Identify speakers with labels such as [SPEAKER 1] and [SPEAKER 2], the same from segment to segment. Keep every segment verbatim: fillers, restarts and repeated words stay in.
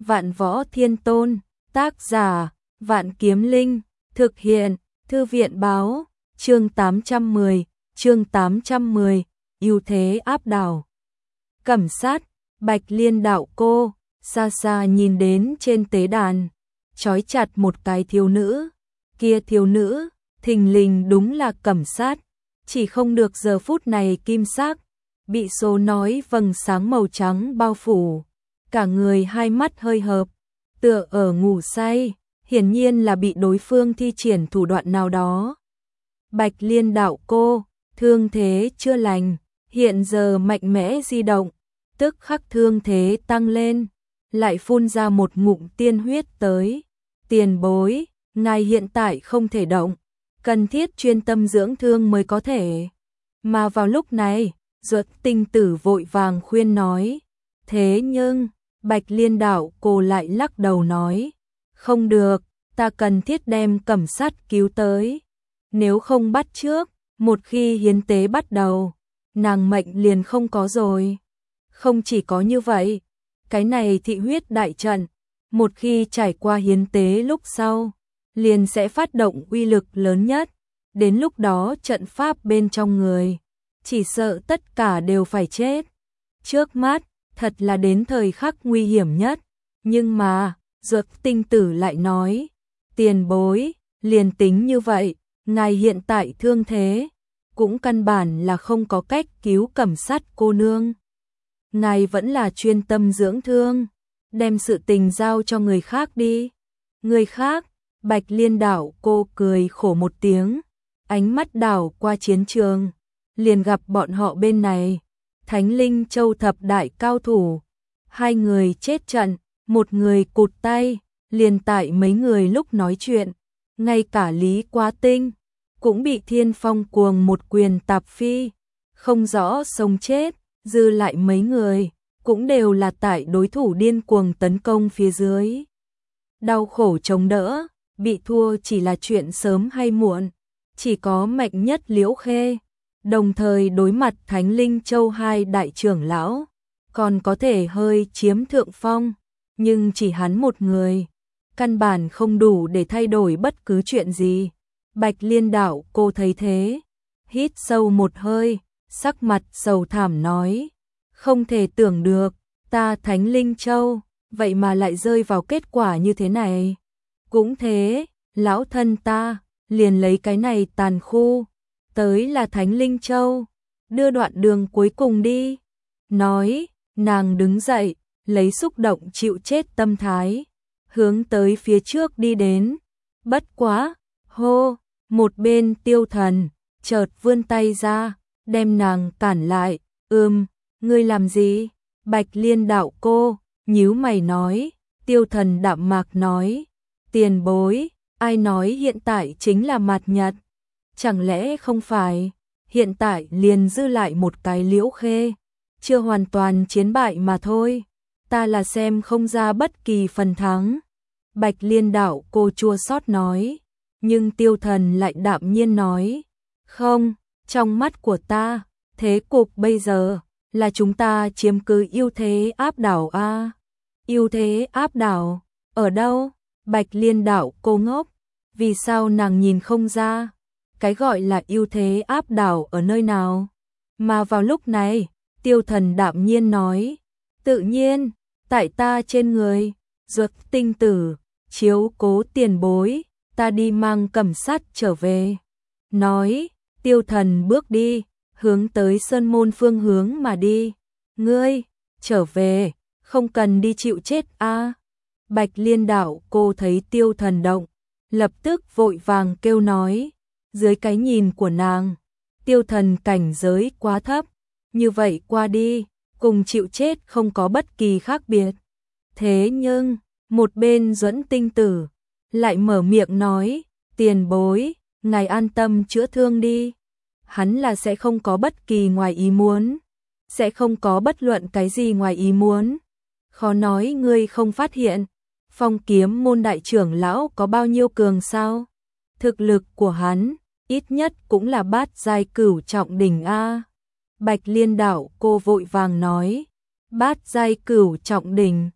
[SPEAKER 1] Vạn Võ Thiên Tôn, tác giả, Vạn Kiếm Linh, thực hiện, Thư viện báo, chương tám trăm mười, chương tám trăm mười, ưu thế áp đảo. Cẩm sát, Bạch Liên đạo cô, xa xa nhìn đến trên tế đàn, trói chặt một cái thiếu nữ, kia thiếu nữ, thình lình đúng là Cẩm sát, chỉ không được giờ phút này kim sắc, bị số nói vầng sáng màu trắng bao phủ, cả người hai mắt hơi hợp, tựa ở ngủ say, hiển nhiên là bị đối phương thi triển thủ đoạn nào đó. Bạch Liên đạo cô, thương thế chưa lành, hiện giờ mạnh mẽ di động, tức khắc thương thế tăng lên, lại phun ra một ngụm tiên huyết tới. Tiền bối, ngài hiện tại không thể động, cần thiết chuyên tâm dưỡng thương mới có thể. Mà vào lúc này, Duật Tinh Tử vội vàng khuyên nói. Thế nhưng, Bạch Liên đạo cô lại lắc đầu nói. Không được, ta cần thiết đem Cẩm sát cứu tới. Nếu không bắt trước, một khi hiến tế bắt đầu, nàng mệnh liền không có rồi. Không chỉ có như vậy, cái này thị huyết đại trận, một khi trải qua hiến tế lúc sau, liền sẽ phát động uy lực lớn nhất. Đến lúc đó trận pháp bên trong người, chỉ sợ tất cả đều phải chết. Trước mắt, thật là đến thời khắc nguy hiểm nhất. Nhưng mà, Duật Tinh Tử lại nói, tiền bối, liền tính như vậy, ngài hiện tại thương thế, cũng căn bản là không có cách cứu Cẩm sát cô nương. Ngài vẫn là chuyên tâm dưỡng thương, đem sự tình giao cho người khác đi. Người khác, Bạch Liên đạo cô cười khổ một tiếng, ánh mắt đảo qua chiến trường, liền gặp bọn họ bên này, Thánh Linh Châu thập đại cao thủ, hai người chết trận, một người cụt tay, liền tại mấy người lúc nói chuyện, ngay cả Lý Quá Tinh cũng bị Thiên Phong cuồng một quyền tạp phi, không rõ sống chết, dư lại mấy người cũng đều là tại đối thủ điên cuồng tấn công phía dưới. Đau khổ chống đỡ, bị thua chỉ là chuyện sớm hay muộn, chỉ có mạnh nhất Liễu Khê, đồng thời đối mặt Thánh Linh Châu hai đại trưởng lão, còn có thể hơi chiếm thượng phong, nhưng chỉ hắn một người, căn bản không đủ để thay đổi bất cứ chuyện gì. Bạch Liên đạo cô thấy thế, hít sâu một hơi, sắc mặt sầu thảm nói, không thể tưởng được, ta Thánh Linh Châu, vậy mà lại rơi vào kết quả như thế này. Cũng thế, lão thân ta, liền lấy cái này tàn khu, tới là Thánh Linh Châu, đưa đoạn đường cuối cùng đi. Nói, nàng đứng dậy, lấy xúc động chịu chết tâm thái, hướng tới phía trước đi đến. Bất quá, hô, một bên Tiêu Thần, chợt vươn tay ra, đem nàng cản lại, ưm, ngươi làm gì? Bạch Liên đạo cô, nhíu mày nói, Tiêu Thần đạm mạc nói, tiền bối, ai nói hiện tại chính là mạt nhật? Chẳng lẽ không phải, hiện tại liền dư lại một cái Liễu Khê, chưa hoàn toàn chiến bại mà thôi, ta là xem không ra bất kỳ phần thắng. Bạch Liên đạo cô chua xót nói, nhưng Tiêu Thần lại đạm nhiên nói, không, trong mắt của ta, thế cục bây giờ là chúng ta chiếm cứ ưu thế áp đảo a. À, ưu thế áp đảo, ở đâu? Bạch Liên đạo cô ngốc, vì sao nàng nhìn không ra, cái gọi là ưu thế áp đảo ở nơi nào? Mà vào lúc này, Tiêu Thần đạm nhiên nói, tự nhiên, tại ta trên người. Duật Tinh Tử, chiếu cố tiền bối, ta đi mang Cẩm sát trở về. Nói, Tiêu Thần bước đi, hướng tới sơn môn phương hướng mà đi. Ngươi, trở về, không cần đi chịu chết a. À. Bạch Liên đạo cô thấy Tiêu Thần động, lập tức vội vàng kêu nói, dưới cái nhìn của nàng, Tiêu Thần cảnh giới quá thấp, như vậy qua đi, cùng chịu chết không có bất kỳ khác biệt. Thế nhưng, một bên Duẫn Tinh Tử lại mở miệng nói, tiền bối, ngài an tâm chữa thương đi. Hắn là sẽ không có bất kỳ ngoài ý muốn, sẽ không có bất luận cái gì ngoài ý muốn. Khó nói ngươi không phát hiện, Phong Kiếm môn đại trưởng lão có bao nhiêu cường sao? Thực lực của hắn, ít nhất cũng là bát giai cửu trọng đỉnh a. Bạch Liên đạo cô vội vàng nói, bát giai cửu trọng đỉnh,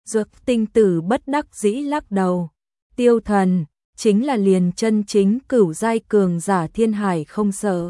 [SPEAKER 1] Dược tinh tử bất đắc dĩ lắc đầu. Tiêu thần, chính là liền chân chính cửu giai cường giả thiên hải không sợ.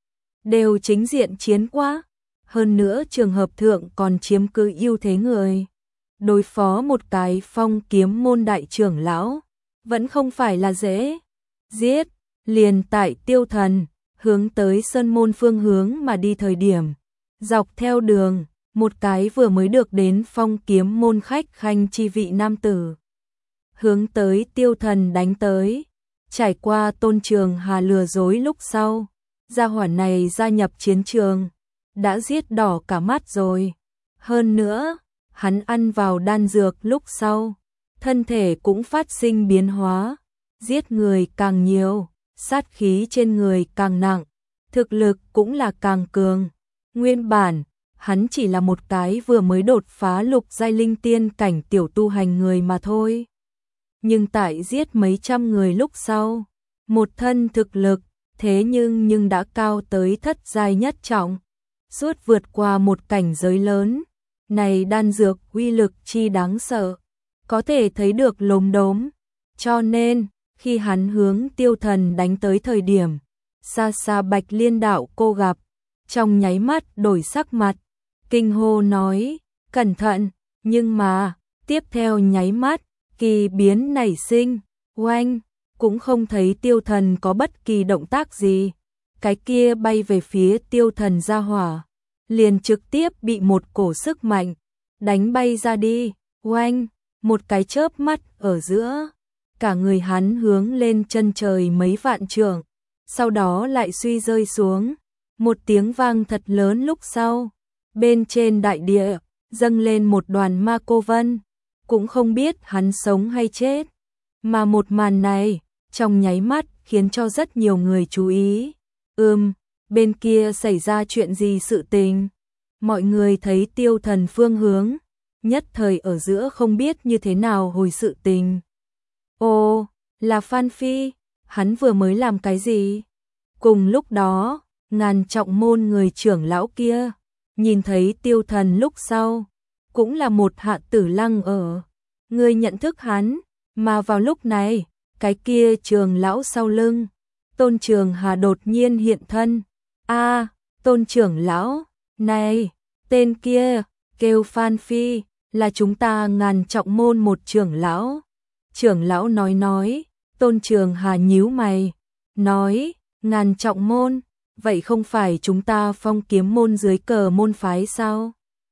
[SPEAKER 1] Đều chính diện chiến quá. Hơn nữa trường hợp thượng còn chiếm cứ ưu thế người. Đối phó một cái phong kiếm môn đại trưởng lão, vẫn không phải là dễ. Giết, liền tại tiêu thần, hướng tới sơn môn phương hướng mà đi thời điểm. Dọc theo đường, một cái vừa mới được đến phong kiếm môn khách khanh chi vị nam tử. Hướng tới tiêu thần đánh tới, trải qua Tôn Trường Hà lừa dối lúc sau. Gia hỏa này gia nhập chiến trường, đã giết đỏ cả mắt rồi. Hơn nữa, hắn ăn vào đan dược lúc sau, thân thể cũng phát sinh biến hóa, giết người càng nhiều, sát khí trên người càng nặng, thực lực cũng là càng cường. Nguyên bản, hắn chỉ là một cái vừa mới đột phá lục giai linh tiên cảnh tiểu tu hành người mà thôi. Nhưng tại giết mấy trăm người lúc sau, một thân thực lực, thế nhưng nhưng đã cao tới thất giai nhất trọng, suốt vượt qua một cảnh giới lớn. Này đan dược uy lực chi đáng sợ, có thể thấy được lốm đốm. Cho nên, khi hắn hướng tiêu thần đánh tới thời điểm, xa xa Bạch Liên đạo cô gặp, trong nháy mắt đổi sắc mặt, kinh hô nói, cẩn thận, nhưng mà, tiếp theo nháy mắt, kỳ biến nảy sinh, oanh, cũng không thấy tiêu thần có bất kỳ động tác gì. Cái kia bay về phía tiêu thần ra hỏa, liền trực tiếp bị một cổ sức mạnh đánh bay ra đi, oanh, một cái chớp mắt ở giữa, cả người hắn hướng lên chân trời mấy vạn trượng, sau đó lại suy rơi xuống, một tiếng vang thật lớn lúc sau, bên trên đại địa dâng lên một đoàn ma cô vân, cũng không biết hắn sống hay chết, mà một màn này trong nháy mắt khiến cho rất nhiều người chú ý. Ừm, bên kia xảy ra chuyện gì sự tình? Mọi người thấy tiêu thần phương hướng, nhất thời ở giữa không biết như thế nào hồi sự tình. Ồ, là Phan Phi, hắn vừa mới làm cái gì? Cùng lúc đó, ngàn trọng môn người trưởng lão kia, nhìn thấy tiêu thần lúc sau, cũng là một hạ tử lăng ở. Người nhận thức hắn, mà vào lúc này, cái kia trường lão sau lưng, Tôn Trường Hà đột nhiên hiện thân. A, Tôn trưởng lão, này, tên kia, kêu Phan Phi, là chúng ta ngàn trọng môn một trưởng lão. Trưởng lão nói nói, Tôn Trường Hà nhíu mày, nói, ngàn trọng môn, vậy không phải chúng ta phong kiếm môn dưới cờ môn phái sao?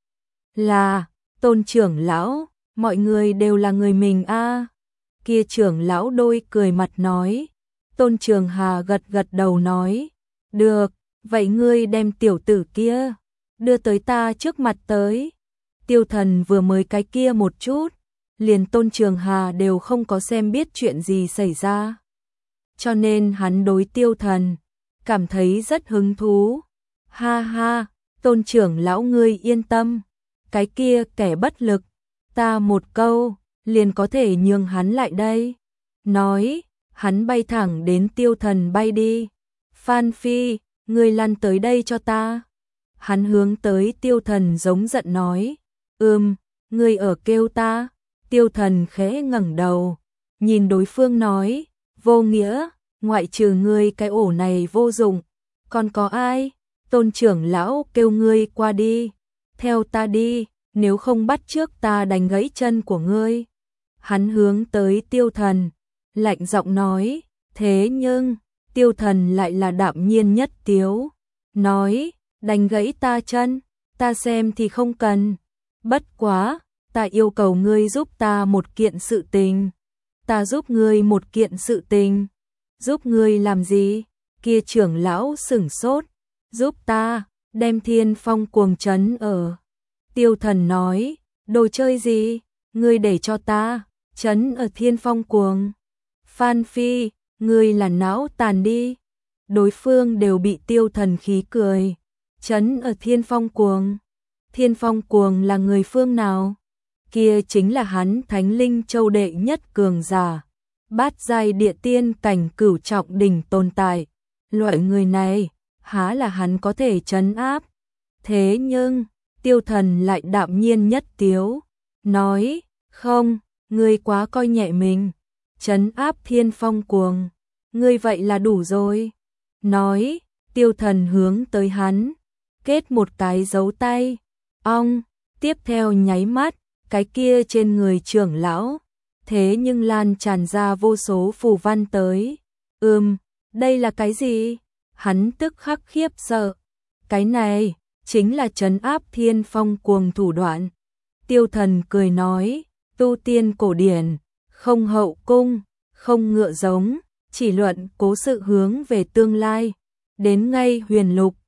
[SPEAKER 1] Là, Tôn trưởng lão, mọi người đều là người mình a. À. Kia trưởng lão đôi cười mặt nói. Tôn Trường Hà gật gật đầu nói, được, vậy ngươi đem tiểu tử kia đưa tới ta trước mặt tới. Tiêu thần vừa mới cái kia một chút, liền Tôn Trường Hà đều không có xem biết chuyện gì xảy ra. Cho nên hắn đối tiêu thần cảm thấy rất hứng thú. Ha ha, Tôn trưởng lão ngươi yên tâm, cái kia kẻ bất lực, ta một câu liền có thể nhường hắn lại đây. Nói, hắn bay thẳng đến tiêu thần bay đi. Phan Phi, ngươi lăn tới đây cho ta. Hắn hướng tới tiêu thần giống giận nói. Ừm, ngươi ở kêu ta. Tiêu thần khẽ ngẩng đầu, nhìn đối phương nói, vô nghĩa, ngoại trừ ngươi cái ổ này vô dụng, còn có ai? Tôn trưởng lão kêu ngươi qua đi, theo ta đi, nếu không bắt trước ta đánh gãy chân của ngươi. Hắn hướng tới tiêu thần, lạnh giọng nói, thế nhưng, tiêu thần lại là đạm nhiên nhất tiếu, nói, đánh gãy ta chân, ta xem thì không cần, bất quá, ta yêu cầu ngươi giúp ta một kiện sự tình. Ta giúp ngươi một kiện sự tình. Giúp ngươi làm gì? Kia trưởng lão sửng sốt. Giúp ta, đem thiên phong cuồng trấn ở. Tiêu thần nói, đồ chơi gì? Ngươi để cho ta, trấn ở thiên phong cuồng. Phan Phi, ngươi là não tàn đi. Đối phương đều bị tiêu thần khí cười. Trấn ở thiên phong cuồng. Thiên phong cuồng là người phương nào? Kia chính là hắn Thánh Linh Châu đệ nhất cường giả, bát giai địa tiên cảnh cửu trọng đỉnh tồn tại. Loại người này, há là hắn có thể trấn áp. Thế nhưng, tiêu thần lại đạm nhiên nhất tiếu, nói, Không, ngươi quá coi nhẹ mình. Trấn áp thiên phong cuồng. Ngươi vậy là đủ rồi. Nói, Tiêu Thần hướng tới hắn, kết một cái dấu tay. Ong, tiếp theo nháy mắt, cái kia trên người trưởng lão, thế nhưng lan tràn ra vô số phù văn tới. Ừm, đây là cái gì? Hắn tức khắc khiếp sợ. Cái này, chính là trấn áp thiên phong cuồng thủ đoạn. Tiêu Thần cười nói, tu tiên cổ điển, không hậu cung, không ngựa giống, chỉ luận cố sự hướng về tương lai. Đến ngay huyền lục,